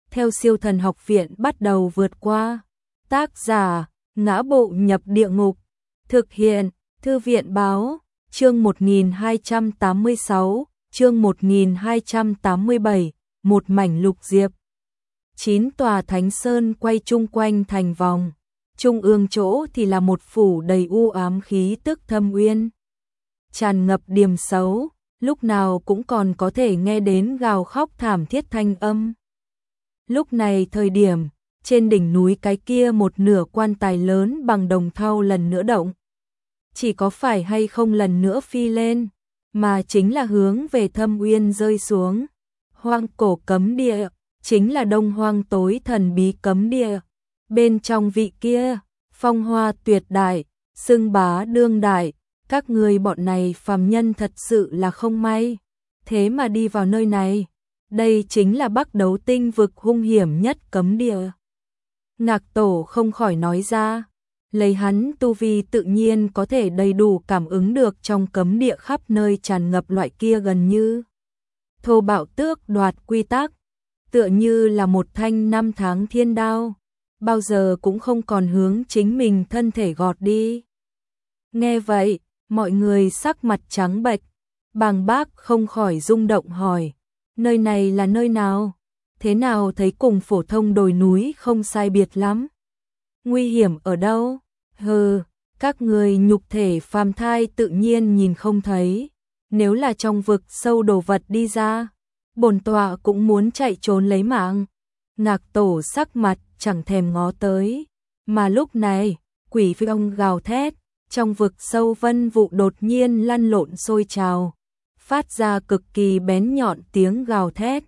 theo Siêu Thần Học Viện bắt đầu vượt qua. Tác giả: Ngã Bộ Nhập Địa Ngục. Thực hiện: Thư viện báo. Chương 1286, chương 1287, một mảnh lục diệp. 9 tòa Thánh Sơn quay chung quanh thành vòng. Trung ương chỗ thì là một phủ đầy u ám khí tức thâm uyên. Tràn ngập điềm xấu, lúc nào cũng còn có thể nghe đến gào khóc thảm thiết thanh âm. Lúc này thời điểm, trên đỉnh núi cái kia một nửa quan tài lớn bằng đồng thau lần nữa động. Chỉ có phải hay không lần nữa phi lên, mà chính là hướng về thâm uyên rơi xuống. Hoang cổ cấm địa, chính là Đông Hoang tối thần bí cấm địa. Bên trong vị kia, phong hoa tuyệt đại, xưng bá đương đại, các người bọn này phàm nhân thật sự là không may. Thế mà đi vào nơi này, đây chính là Bắc Đấu Tinh vực hung hiểm nhất cấm địa. Ngạc Tổ không khỏi nói ra, lấy hắn tu vi tự nhiên có thể đầy đủ cảm ứng được trong cấm địa khắp nơi tràn ngập loại kia gần như thô bạo tước đoạt quy tắc, tựa như là một thanh năm tháng thiên đao, bao giờ cũng không còn hướng chính mình thân thể gọt đi. Nghe vậy, mọi người sắc mặt trắng bệch, Bàng Bác không khỏi rung động hỏi, nơi này là nơi nào? Thế nào thấy cùng phổ thông đồi núi không sai biệt lắm? Nguy hiểm ở đâu? Hừ, các người nhục thể phàm thai tự nhiên nhìn không thấy. Nếu là trong vực sâu đồ vật đi ra, bổn tọa cũng muốn chạy trốn lấy mạng. Ngạc Tổ sắc mặt chẳng thèm ngó tới. Mà lúc này, quỷ phi ông gào thét, trong vực sâu vân vụ đột nhiên lăn lộn sôi trào, phát ra cực kỳ bén nhọn tiếng gào thét.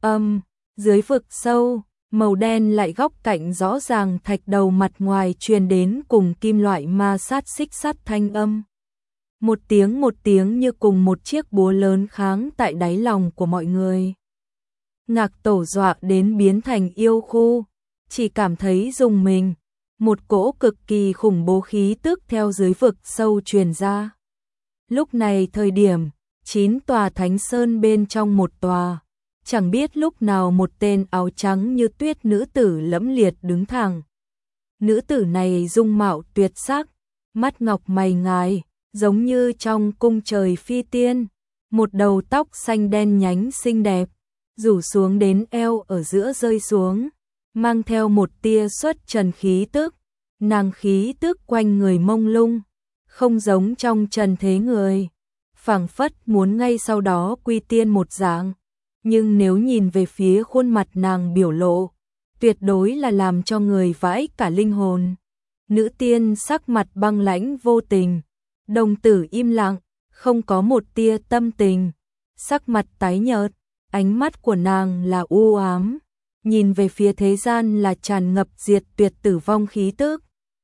Dưới vực sâu, màu đen lại góc cạnh rõ ràng thạch đầu mặt ngoài truyền đến cùng kim loại ma sát xích sắt thanh âm. Một tiếng như cùng một chiếc búa lớn kháng tại đáy lòng của mọi người. Ngạc Tổ dọa đến biến thành yêu khu, chỉ cảm thấy rùng mình, một cỗ cực kỳ khủng bố khí tức theo dưới vực sâu truyền ra. Lúc này thời điểm, 9 tòa Thánh Sơn bên trong một tòa, chẳng biết lúc nào một tên áo trắng như tuyết nữ tử lẫm liệt đứng thẳng. Nữ tử này dung mạo tuyệt sắc, mắt ngọc mày ngài, giống như trong cung trời phi tiên, một đầu tóc xanh đen nhánh xinh đẹp, rủ xuống đến eo ở giữa rơi xuống, mang theo một tia xuất trần khí tức, nàng khí tức quanh người mông lung, không giống trong trần thế người, phảng phất muốn ngay sau đó quy tiên một dạng. Nhưng nếu nhìn về phía khuôn mặt nàng biểu lộ, tuyệt đối là làm cho người vãi cả linh hồn. Nữ tiên sắc mặt băng lãnh vô tình, đồng tử im lặng, không có một tia tâm tình, sắc mặt tái nhợt, ánh mắt của nàng là u ám, nhìn về phía thế gian là tràn ngập diệt tuyệt tử vong khí tức.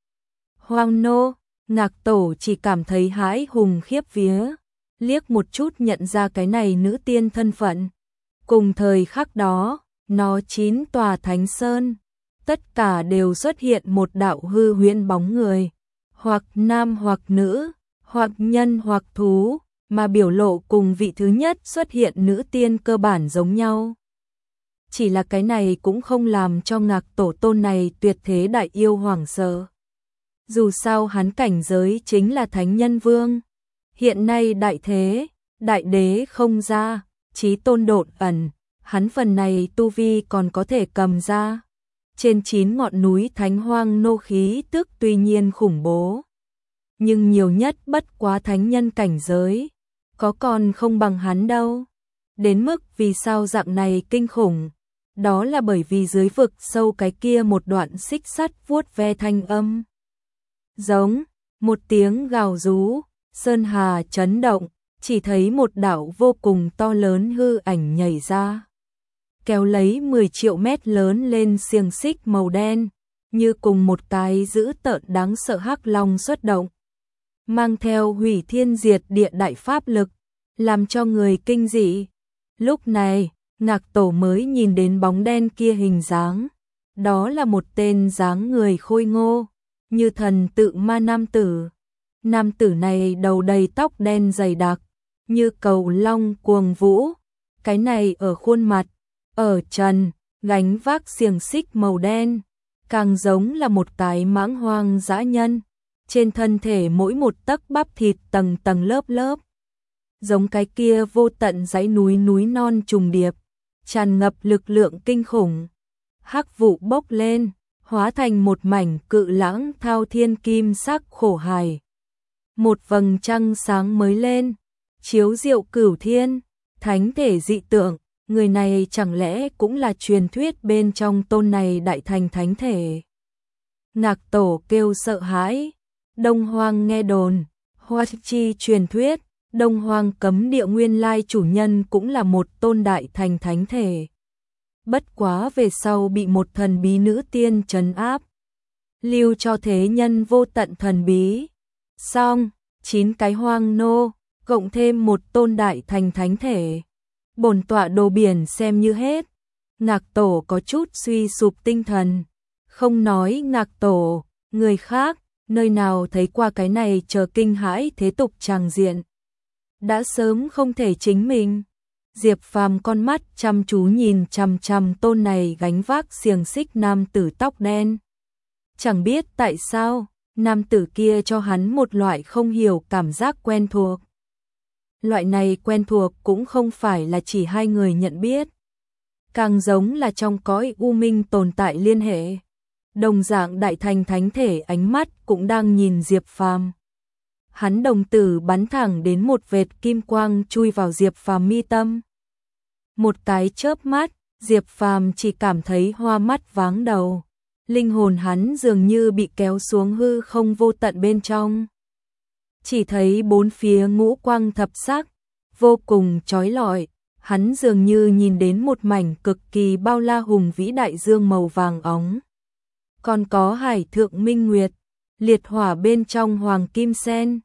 Hoang nô, Ngạc Tổ chỉ cảm thấy hãi hùng khiếp vía, liếc một chút nhận ra cái này nữ tiên thân phận. Cùng thời khắc đó, nó 9 tòa Thánh Sơn, tất cả đều xuất hiện một đạo hư huyễn bóng người, hoặc nam hoặc nữ, hoặc nhân hoặc thú, mà biểu lộ cùng vị thứ nhất xuất hiện nữ tiên cơ bản giống nhau. Chỉ là cái này cũng không làm cho Ngạc Tổ tôn này tuyệt thế đại yêu hoảng sợ. Dù sao hắn cảnh giới chính là Thánh Nhân Vương. Hiện nay đại thế, đại đế không ra, chí tôn độn ẩn, hắn phần này tu vi còn có thể cầm ra. Trên 9 ngọn núi Thánh Hoang nô khí tức tuy nhiên khủng bố, nhưng nhiều nhất bất quá thánh nhân cảnh giới, có còn không bằng hắn đâu. Đến mức vì sao dạng này kinh khủng, đó là bởi vì dưới vực sâu cái kia một đoạn xích sắt vuốt ve thanh âm. Giống, một tiếng gào rú, sơn hà chấn động, chỉ thấy một đạo vô cùng to lớn hư ảnh nhảy ra, kéo lấy 10 triệu mét lớn lên xiềng xích màu đen, như cùng một cái dữ tợn đáng sợ hắc long xuất động, mang theo hủy thiên diệt địa đại pháp lực, làm cho người kinh dị. Lúc này, Ngạc Tổ mới nhìn đến bóng đen kia hình dáng, đó là một tên dáng người khôi ngô, như thần tự ma nam tử. Nam tử này đầu đầy tóc đen dày đặc, như cầu long cuồng vũ, cái này ở khuôn mặt, ở trần, gánh vác xiềng xích màu đen, càng giống là một cái mãng hoang dã nhân, trên thân thể mỗi một tấc bắp thịt tầng tầng lớp lớp. Giống cái kia vô tận dãy núi non trùng điệp, tràn ngập lực lượng kinh khủng. Hắc vụ bốc lên, hóa thành một mảnh cự lãng thao thiên kim sắc khổ hài. Một vầng trăng sáng mới lên, chiếu diệu cửu thiên, thánh thể dị tượng, người này chẳng lẽ cũng là truyền thuyết bên trong tôn này đại thành thánh thể. Ngạc Tổ kêu sợ hãi, Đông Hoang nghe đồn, Hoa Chi truyền thuyết, Đông Hoang cấm địa nguyên lai chủ nhân cũng là một tôn đại thành thánh thể. Bất quá về sau bị một thần bí nữ tiên trấn áp, lưu cho thế nhân vô tận thần bí. Xong, 9 cái hoang nô, cộng thêm một tôn đại thành thánh thể. Bổn tọa đồ biển xem như hết. Ngạc Tổ có chút suy sụp tinh thần. Không nói Ngạc Tổ, người khác, nơi nào thấy qua cái này chờ kinh hãi thế tục tràng diện. Đã sớm không thể chính mình. Diệp Phàm con mắt chăm chú nhìn chằm chằm tôn này gánh vác xiềng xích nam tử tóc đen. Chẳng biết tại sao, nam tử kia cho hắn một loại không hiểu cảm giác quen thuộc. Loại này quen thuộc cũng không phải là chỉ hai người nhận biết, càng giống là trong cõi u minh tồn tại liên hệ. Đồng dạng đại thành thánh thể ánh mắt cũng đang nhìn Diệp Phàm. Hắn đồng tử bắn thẳng đến một vệt kim quang chui vào Diệp Phàm mi tâm. Một cái chớp mắt, Diệp Phàm chỉ cảm thấy hoa mắt váng đầu. Linh hồn hắn dường như bị kéo xuống hư không vô tận bên trong. Chỉ thấy bốn phía ngũ quang thập sắc, vô cùng chói lọi. Hắn dường như nhìn đến một mảnh cực kỳ bao la hùng vĩ đại dương màu vàng óng. Còn có hải thượng minh nguyệt, liệt hỏa bên trong hoàng kim sen.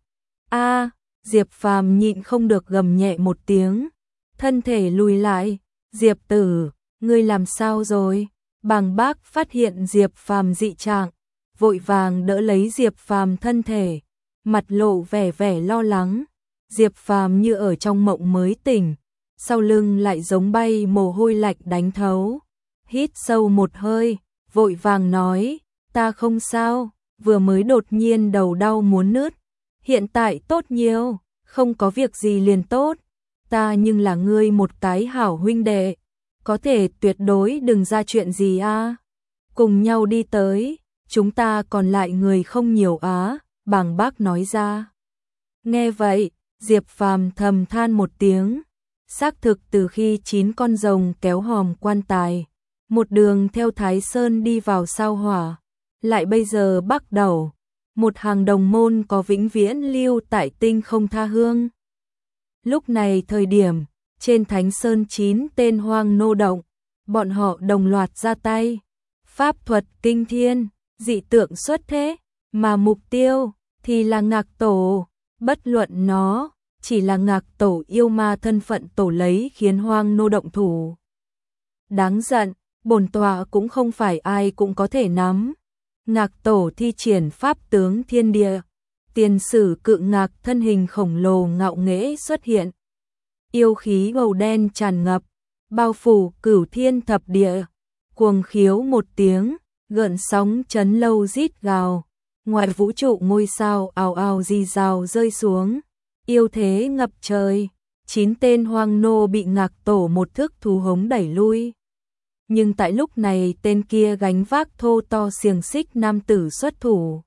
Diệp Phàm nhịn không được gầm nhẹ một tiếng, thân thể lùi lại. Diệp tử, ngươi làm sao rồi? Bàng Bác phát hiện Diệp Phàm dị trạng, vội vàng đỡ lấy Diệp Phàm thân thể, mặt lộ vẻ lo lắng. Diệp Phàm như ở trong mộng mới tỉnh, sau lưng lại giống bay mồ hôi lạnh đánh thấu. Hít sâu một hơi, vội vàng nói, ta không sao, vừa mới đột nhiên đầu đau muốn nứt, hiện tại tốt nhiều, không có việc gì liền tốt. Ta nhưng là ngươi một cái hảo huynh đệ, có thể tuyệt đối đừng ra chuyện gì a. Cùng nhau đi tới, chúng ta còn lại người không nhiều á, Bàng Bác nói ra. Nghe vậy, Diệp Phàm thầm than một tiếng, xác thực từ khi 9 con rồng kéo hòm quan tài, một đường theo Thái Sơn đi vào sao hỏa, lại bây giờ bắt đầu, một hàng đồng môn có vĩnh viễn lưu tại tinh không tha hương. Lúc này thời điểm, trên Thánh Sơn 9 tên hoang nô động, bọn họ đồng loạt ra tay, pháp thuật kinh thiên, dị tượng xuất thế, mà mục tiêu thì là Ngạc Tổ, bất luận nó chỉ là Ngạc Tổ yêu ma thân phận tổ lấy khiến hoang nô động thủ. Đáng giận, bổn tọa cũng không phải ai cũng có thể nắm. Ngạc Tổ thi triển pháp tướng thiên địa, tiền sử cự ngạc thân hình khổng lồ ngạo nghễ xuất hiện. Yêu khí màu đen tràn ngập, bao phủ cửu thiên thập địa, cuồng khiếu một tiếng, gợn sóng chấn lâu rít gào, ngoài vũ trụ ngôi sao ào ào rì rào rơi xuống, yêu thế ngập trời. 9 tên hoang nô bị Ngạc Tổ một thức thú hống đẩy lui. Nhưng tại lúc này tên kia gánh vác thô to xiềng xích nam tử xuất thủ.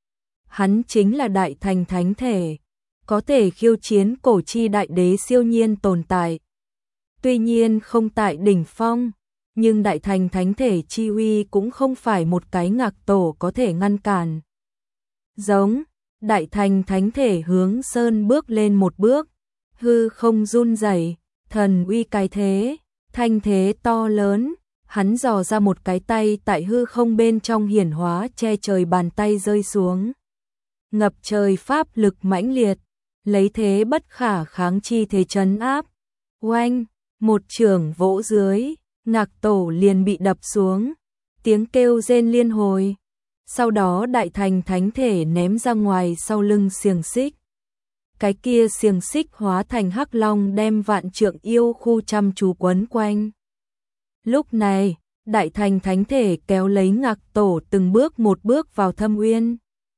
Hắn chính là đại thành thánh thể, có thể khiêu chiến cổ chi đại đế siêu nhiên tồn tại. Tuy nhiên không tại đỉnh phong, nhưng đại thành thánh thể chi uy cũng không phải một cái Ngạc Tổ có thể ngăn cản. Giống, đại thành thánh thể hướng sơn bước lên một bước, hư không run rẩy, thần uy cái thế, thanh thế to lớn. Hắn dò ra một cái tay tại hư không bên trong hiển hóa che trời bàn tay rơi xuống. Ngập trời pháp lực mãnh liệt, lấy thế bất khả kháng chi thế trấn áp. Oanh, một chưởng vỗ dưới, Ngạc Tổ liền bị đập xuống, tiếng kêu rên liên hồi. Sau đó đại thành thánh thể ném ra ngoài sau lưng xiềng xích. Cái kia xiềng xích hóa thành hắc long đem vạn trượng yêu khu chăm chú quấn quanh. Lúc này, Đại Thành Thánh Thể kéo lấy Ngạc Tổ từng bước một bước vào thâm uyên.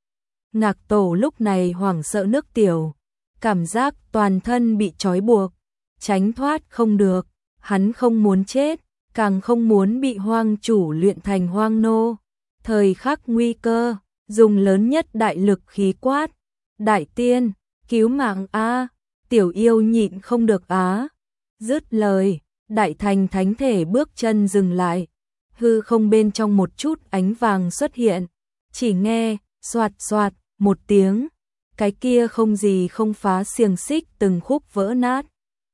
Ngạc Tổ lúc này hoảng sợ nước tiểu, cảm giác toàn thân bị trói buộc, tránh thoát không được, hắn không muốn chết, càng không muốn bị hoang chủ luyện thành hoang nô. Thời khắc nguy cơ, dùng lớn nhất đại lực khí quát, đại tiên, cứu mạng a, tiểu yêu nhịn không được á. Dứt lời, Đại Thành Thánh Thể bước chân dừng lại, hư không bên trong một chút ánh vàng xuất hiện, chỉ nghe xoạt xoạt một tiếng, cái kia không gì không phá xiềng xích từng khúc vỡ nát.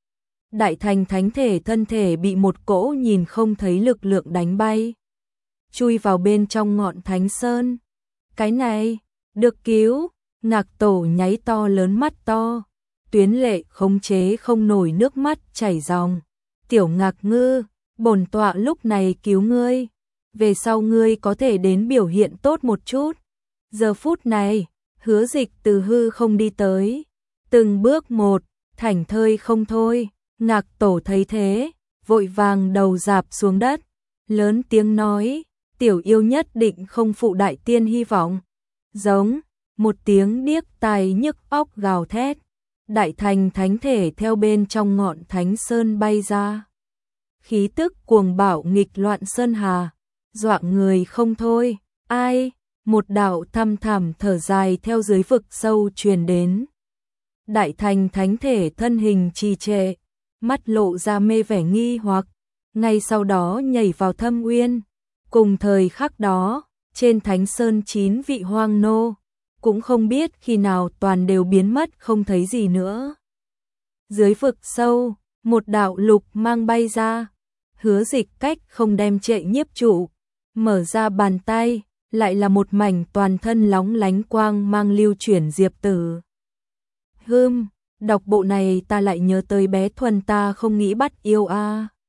Đại Thành Thánh Thể thân thể bị một cỗ nhìn không thấy lực lượng đánh bay, chui vào bên trong ngọn Thánh Sơn. Cái này, được cứu, Ngạc Tổ nháy to lớn mắt to, tuyến lệ khống chế không nổi nước mắt chảy ròng. Tiểu Ngạc Ngư, bổn tọa lúc này cứu ngươi, về sau ngươi có thể đến biểu hiện tốt một chút. Giờ phút này, Hứa Dịch từ hư không đi tới, từng bước một, thảnh thơi không thôi. Ngạc Tổ thấy thế, vội vàng đầu rạp xuống đất, lớn tiếng nói, tiểu yêu nhất định không phụ đại tiên hy vọng. Giống, một tiếng điếc tai nhức óc gào thét, Đại Thành Thánh Thể theo bên trong ngọn Thánh Sơn bay ra. Khí tức cuồng bạo nghịch loạn sơn hà, dọa người không thôi. Ai? Một đạo thăm thẳm thở dài theo dưới vực sâu truyền đến. Đại Thành Thánh Thể thân hình trì trệ, mắt lộ ra mê vẻ nghi hoặc, ngay sau đó nhảy vào thâm uyên. Cùng thời khắc đó, trên Thánh Sơn 9 vị hoang nô, cũng không biết khi nào toàn đều biến mất không thấy gì nữa. Dưới vực sâu, một đạo lục mang bay ra, Hứa Dịch cách không đem trệ nhiếp trụ, mở ra bàn tay, lại là một mảnh toàn thân lóng lánh quang mang lưu chuyển diệp tử. Đọc bộ này ta lại nhớ tới bé Thuần ta không nghĩ bắt yêu a.